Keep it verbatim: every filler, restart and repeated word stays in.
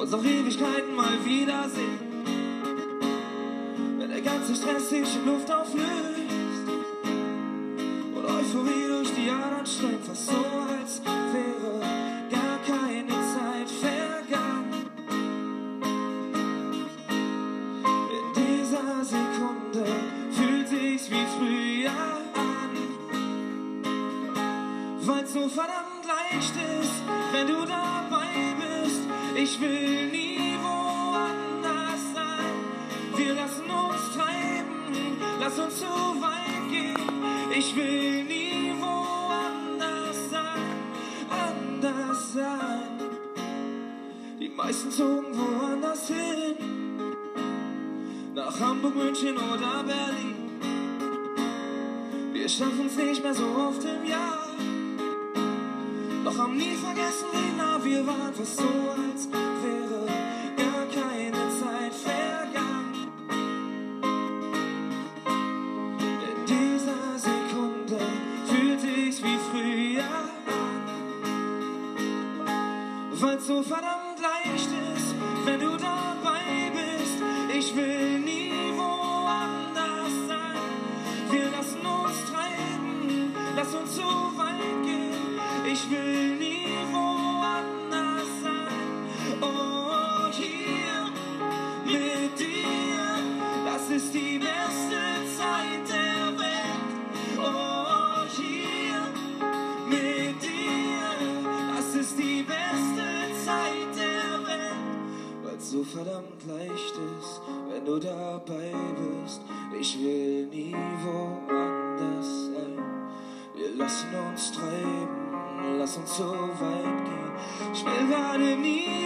uns nach Ewigkeiten mal wiedersehen. Wenn der ganze Stress sich in Luft auflöst und Euphorie durch die Adern strömt, fast so, als wäre gar keine Zeit vergangen. In dieser Sekunde fühlt sich's wie früher an, weil's so verdammt leicht ist, wenn du dabei bist. Ich will nie woanders sein. Wir lassen uns treiben, lass uns so weit gehen. Ich will nie woanders sein, anders sein. Die meisten zogen woanders hin, nach Hamburg, München oder Berlin. Wir schaffen's nicht mehr so oft im Jahr, doch haben nie vergessen, wie nah wir waren. Fast so, als wäre gar keine Zeit vergangen. In dieser Sekunde fühlt sich's wie früher an, weil's so verdammt leicht ist, wenn du dabei bist. Ich will nie woanders sein. Wir lassen uns treiben, lass uns so weit gehen. Ich will nie woanders sein. Oh, hier mit dir, das ist die beste Zeit der Welt. Oh, hier mit dir, das ist die beste Zeit der Welt. Weil's so verdammt leicht ist, wenn du dabei bist. Ich will nie woanders sein. Wir lassen uns treiben, lass uns so weit gehen. Ich will gerade nie